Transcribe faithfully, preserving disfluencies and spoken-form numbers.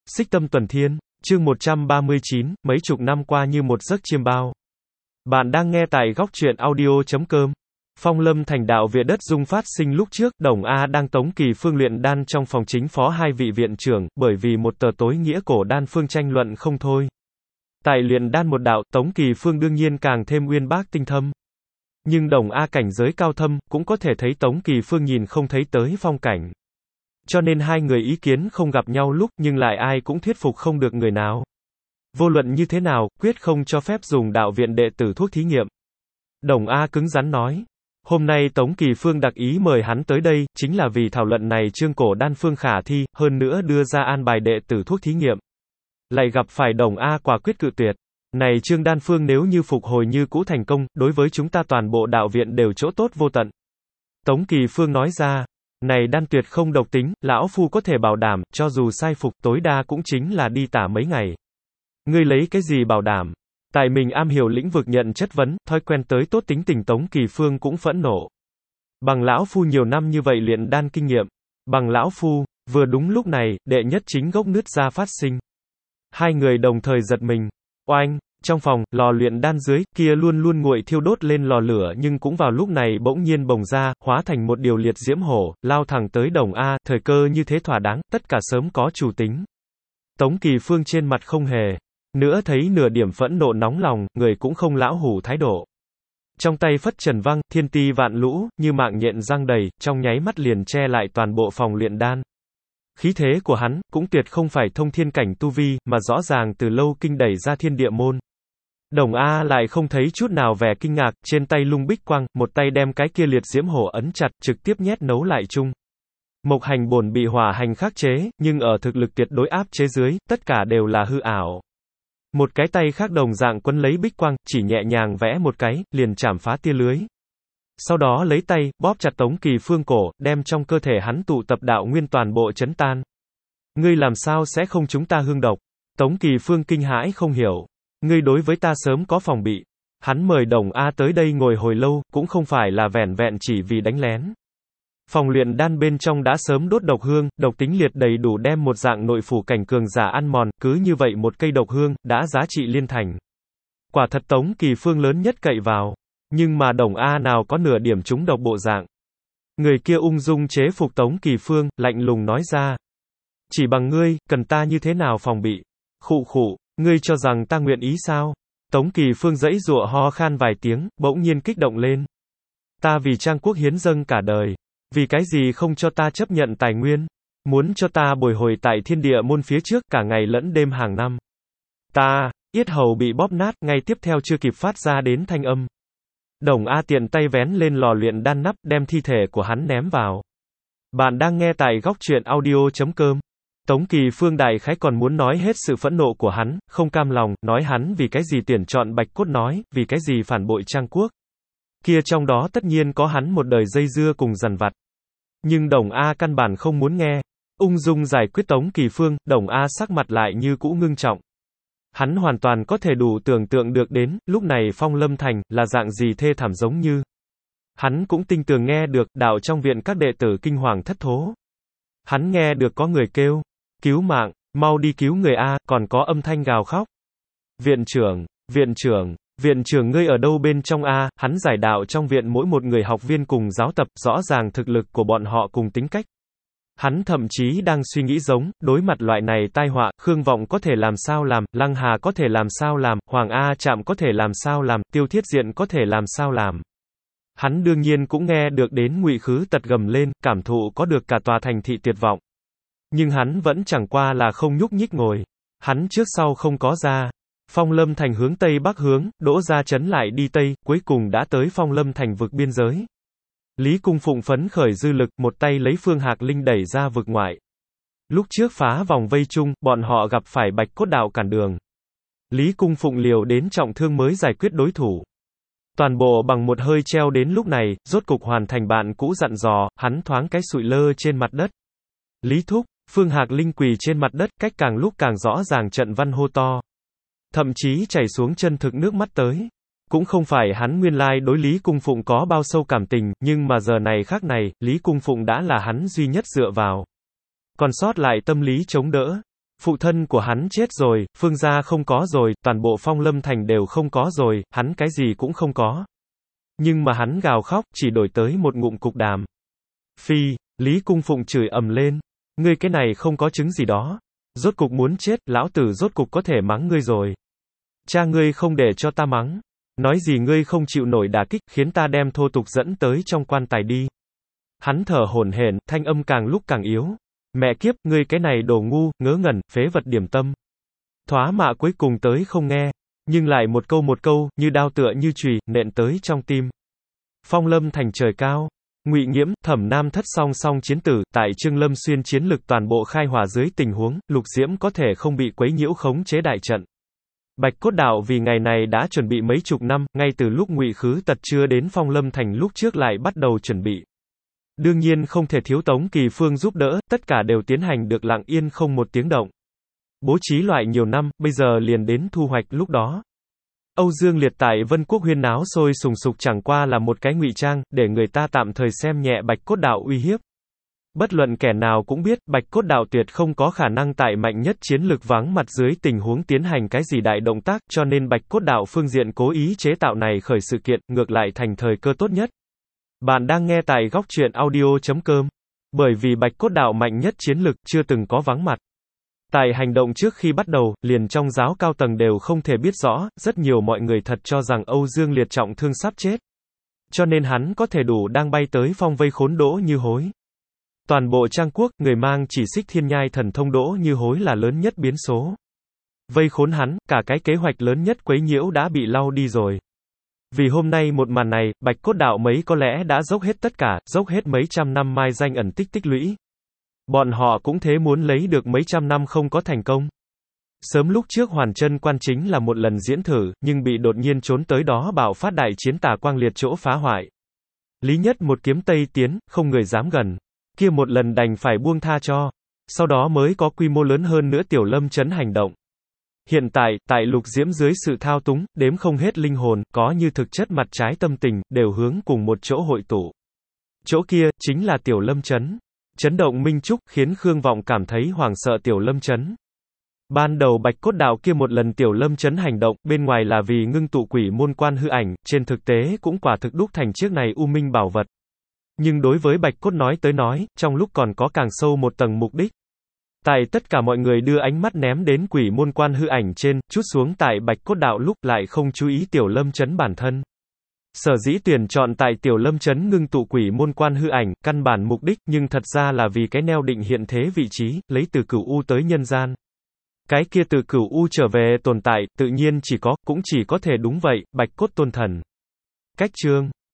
Xích Tâm Tuần Thiên, chương một trăm ba mươi chín, mấy chục năm qua như một giấc chiêm bao. Bạn đang nghe tại góc truyện audio chấm com. Phong Lâm Thành đạo viện đất dung phát sinh lúc trước, Đồng A đang tống Kỳ Phương luyện đan trong phòng chính phó hai vị viện trưởng, bởi vì một tờ tối nghĩa cổ đan phương tranh luận không thôi. Tại luyện đan một đạo, Tống Kỳ Phương đương nhiên càng thêm uyên bác tinh thâm. Nhưng Đồng A cảnh giới cao thâm, cũng có thể thấy Tống Kỳ Phương nhìn không thấy tới phong cảnh. Cho nên hai người ý kiến không gặp nhau lúc, nhưng lại ai cũng thuyết phục không được người nào. Vô luận như thế nào, quyết không cho phép dùng đạo viện đệ tử thuốc thí nghiệm. Đồng A cứng rắn nói. Hôm nay Tống Kỳ Phương đặc ý mời hắn tới đây, chính là vì thảo luận này chương cổ đan phương khả thi, hơn nữa đưa ra an bài đệ tử thuốc thí nghiệm. Lại gặp phải Đồng A quả quyết cự tuyệt. Này chương đan phương nếu như phục hồi như cũ thành công, đối với chúng ta toàn bộ đạo viện đều chỗ tốt vô tận. Tống Kỳ Phương nói ra. Này đan tuyệt không độc tính, lão phu có thể bảo đảm, cho dù sai phục tối đa cũng chính là đi tả mấy ngày. Ngươi lấy cái gì bảo đảm? Tại mình am hiểu lĩnh vực nhận chất vấn, thói quen tới tốt tính tình Tống Kỳ Phương cũng phẫn nộ. Bằng lão phu nhiều năm như vậy luyện đan kinh nghiệm. Bằng lão phu, vừa đúng lúc này, đệ nhất chính gốc nứt ra phát sinh. Hai người đồng thời giật mình. Oanh! Trong phòng, lò luyện đan dưới, kia luôn luôn nguội thiêu đốt lên lò lửa nhưng cũng vào lúc này bỗng nhiên bồng ra, hóa thành một điều liệt diễm hổ, lao thẳng tới Đồng A, thời cơ như thế thỏa đáng, tất cả sớm có chủ tính. Tống Kỳ Phương trên mặt không hề, nữa thấy nửa điểm phẫn nộ nóng lòng, người cũng không lão hủ thái độ. Trong tay phất trần văng, thiên ti vạn lũ, như mạng nhện răng đầy, trong nháy mắt liền che lại toàn bộ phòng luyện đan. Khí thế của hắn, cũng tuyệt không phải thông thiên cảnh tu vi, mà rõ ràng từ lâu kinh đẩy ra thiên địa môn. Đồng A lại không thấy chút nào vẻ kinh ngạc, trên tay lung bích quang, một tay đem cái kia liệt diễm hổ ấn chặt, trực tiếp nhét nấu lại chung. Mộc hành bổn bị hỏa hành khắc chế, nhưng ở thực lực tuyệt đối áp chế dưới, tất cả đều là hư ảo. Một cái tay khác đồng dạng quấn lấy bích quang, chỉ nhẹ nhàng vẽ một cái, liền chảm phá tia lưới. Sau đó lấy tay, bóp chặt Tống Kỳ Phương cổ, đem trong cơ thể hắn tụ tập đạo nguyên toàn bộ chấn tan. Ngươi làm sao sẽ không chúng ta hương độc? Tống Kỳ Phương kinh hãi không hiểu. Ngươi đối với ta sớm có phòng bị. Hắn mời Đồng A tới đây ngồi hồi lâu, cũng không phải là vẻn vẹn chỉ vì đánh lén. Phòng luyện đan bên trong đã sớm đốt độc hương, độc tính liệt đầy đủ đem một dạng nội phủ cảnh cường giả ăn mòn, cứ như vậy một cây độc hương, đã giá trị liên thành. Quả thật Tống Kỳ Phương lớn nhất cậy vào. Nhưng mà Đồng A nào có nửa điểm trúng độc bộ dạng. Người kia ung dung chế phục Tống Kỳ Phương, lạnh lùng nói ra. Chỉ bằng ngươi, cần ta như thế nào phòng bị? Khụ khụ. Ngươi cho rằng ta nguyện ý sao? Tống Kỳ Phương giãy giụa ho khan vài tiếng, bỗng nhiên kích động lên. Ta vì Trang Quốc hiến dâng cả đời. Vì cái gì không cho ta chấp nhận tài nguyên? Muốn cho ta bồi hồi tại thiên địa môn phía trước cả ngày lẫn đêm hàng năm. Ta, yết hầu bị bóp nát, ngay tiếp theo chưa kịp phát ra đến thanh âm. Đồng A tiện tay vén lên lò luyện đan nắp, đem thi thể của hắn ném vào. Bạn đang nghe tại góc truyện audio chấm com. Tống Kỳ Phương đại khái còn muốn nói hết sự phẫn nộ của hắn, không cam lòng, nói hắn vì cái gì tuyển chọn Bạch Cốt nói, vì cái gì phản bội Trang Quốc. Kia trong đó tất nhiên có hắn một đời dây dưa cùng dằn vặt. Nhưng Đồng A căn bản không muốn nghe. Ung dung giải quyết Tống Kỳ Phương, Đồng A sắc mặt lại như cũ ngưng trọng. Hắn hoàn toàn có thể đủ tưởng tượng được đến, lúc này Phong Lâm Thành, là dạng gì thê thảm giống như. Hắn cũng tinh tường nghe được, đạo trong viện các đệ tử kinh hoàng thất thố. Hắn nghe được có người kêu. Cứu mạng, mau đi cứu người A, còn có âm thanh gào khóc. Viện trưởng, viện trưởng, viện trưởng ngươi ở đâu bên trong A, hắn giải đạo trong viện mỗi một người học viên cùng giáo tập, rõ ràng thực lực của bọn họ cùng tính cách. Hắn thậm chí đang suy nghĩ giống, đối mặt loại này tai họa, Khương Vọng có thể làm sao làm, Lăng Hà có thể làm sao làm, Hoàng A Trạm có thể làm sao làm, Tiêu Thiết Diện có thể làm sao làm. Hắn đương nhiên cũng nghe được đến Ngụy Khứ Tật gầm lên, cảm thụ có được cả tòa thành thị tuyệt vọng. Nhưng hắn vẫn chẳng qua là không nhúc nhích ngồi. Hắn trước sau không có ra. Phong Lâm Thành hướng Tây Bắc hướng, Đỗ Gia Trấn lại đi Tây, cuối cùng đã tới Phong Lâm Thành vực biên giới. Lý Cung Phụng phấn khởi dư lực, một tay lấy Phương Hạc Linh đẩy ra vực ngoại. Lúc trước phá vòng vây chung, bọn họ gặp phải Bạch Cốt đạo cản đường. Lý Cung Phụng liều đến trọng thương mới giải quyết đối thủ. Toàn bộ bằng một hơi treo đến lúc này, rốt cục hoàn thành bạn cũ dặn dò, hắn thoáng cái sụi lơ trên mặt đất. Lý Thúc, Phương Hạc Linh quỳ trên mặt đất, cách càng lúc càng rõ ràng trận văn hô to. Thậm chí chảy xuống chân thực nước mắt tới. Cũng không phải hắn nguyên lai đối Lý Cung Phụng có bao sâu cảm tình, nhưng mà giờ này khác này, Lý Cung Phụng đã là hắn duy nhất dựa vào. Còn sót lại tâm lý chống đỡ. Phụ thân của hắn chết rồi, Phương gia không có rồi, toàn bộ Phong Lâm Thành đều không có rồi, hắn cái gì cũng không có. Nhưng mà hắn gào khóc, chỉ đổi tới một ngụm cục đàm. Phi, Lý Cung Phụng chửi ầm lên. Ngươi cái này không có chứng gì đó. Rốt cục muốn chết, lão tử rốt cục có thể mắng ngươi rồi. Cha ngươi không để cho ta mắng. Nói gì ngươi không chịu nổi đả kích, khiến ta đem thô tục dẫn tới trong quan tài đi. Hắn thở hổn hển, thanh âm càng lúc càng yếu. Mẹ kiếp, ngươi cái này đồ ngu, ngớ ngẩn, phế vật điểm tâm. Thoá mạ cuối cùng tới không nghe, nhưng lại một câu một câu, như đao tựa như chùy, nện tới trong tim. Phong Lâm Thành trời cao. Ngụy Nghiễm, Thẩm Nam Thất song song chiến tử, tại Trương Lâm Xuyên chiến lực toàn bộ khai hỏa dưới tình huống, Lục Diễm có thể không bị quấy nhiễu khống chế đại trận. Bạch Cốt Đạo vì ngày này đã chuẩn bị mấy chục năm, ngay từ lúc Ngụy Khứ Tật chưa đến Phong Lâm Thành lúc trước lại bắt đầu chuẩn bị. Đương nhiên không thể thiếu Tống Kỳ Phương giúp đỡ, tất cả đều tiến hành được lặng yên không một tiếng động. Bố trí loại nhiều năm, bây giờ liền đến thu hoạch lúc đó. Âu Dương Liệt tại Vân Quốc huyên náo sôi sùng sục chẳng qua là một cái ngụy trang, để người ta tạm thời xem nhẹ Bạch Cốt Đạo uy hiếp. Bất luận kẻ nào cũng biết, Bạch Cốt Đạo tuyệt không có khả năng tại mạnh nhất chiến lực vắng mặt dưới tình huống tiến hành cái gì đại động tác, cho nên Bạch Cốt Đạo phương diện cố ý chế tạo này khởi sự kiện, ngược lại thành thời cơ tốt nhất. Bạn đang nghe tại góc truyện audio chấm com. Bởi vì Bạch Cốt Đạo mạnh nhất chiến lực, chưa từng có vắng mặt. Tại hành động trước khi bắt đầu, liền trong giáo cao tầng đều không thể biết rõ, rất nhiều mọi người thật cho rằng Âu Dương Liệt trọng thương sắp chết. Cho nên hắn có thể đủ đang bay tới phong vây khốn Đỗ Như Hối. Toàn bộ Trang Quốc, người mang chỉ xích thiên nhai thần thông Đỗ Như Hối là lớn nhất biến số. Vây khốn hắn, cả cái kế hoạch lớn nhất quấy nhiễu đã bị lau đi rồi. Vì hôm nay một màn này, Bạch Cốt Đạo mấy có lẽ đã dốc hết tất cả, dốc hết mấy trăm năm mai danh ẩn tích tích lũy. Bọn họ cũng thế muốn lấy được mấy trăm năm không có thành công. Sớm lúc trước Hoàn Chân Quan chính là một lần diễn thử, nhưng bị đột nhiên trốn tới đó bạo phát đại chiến tà quang liệt chỗ phá hoại. Lý Nhất một kiếm tây tiến, không người dám gần. Kia một lần đành phải buông tha cho. Sau đó mới có quy mô lớn hơn nữa Tiểu Lâm Chấn hành động. Hiện tại, tại Lục Diễm dưới sự thao túng, đếm không hết linh hồn, có như thực chất mặt trái tâm tình, đều hướng cùng một chỗ hội tụ. Chỗ kia, chính là Tiểu Lâm Chấn. Chấn động minh trúc, khiến Khương Vọng cảm thấy hoảng sợ Tiểu Lâm Chấn. Ban đầu Bạch Cốt Đạo kia một lần Tiểu Lâm Chấn hành động, bên ngoài là vì ngưng tụ quỷ môn quan hư ảnh, trên thực tế cũng quả thực đúc thành chiếc này u minh bảo vật. Nhưng đối với Bạch Cốt nói tới nói, trong lúc còn có càng sâu một tầng mục đích. Tại tất cả mọi người đưa ánh mắt ném đến quỷ môn quan hư ảnh trên, chút xuống tại Bạch Cốt Đạo lúc lại không chú ý Tiểu Lâm Chấn bản thân. Sở dĩ tuyển chọn tại Tiểu Lâm Chấn ngưng tụ quỷ môn quan hư ảnh, căn bản mục đích, nhưng thật ra là vì cái neo định hiện thế vị trí, lấy từ cửu u tới nhân gian. Cái kia từ cửu u trở về tồn tại, tự nhiên chỉ có, cũng chỉ có thể đúng vậy, Bạch Cốt Tôn Thần. Cách chương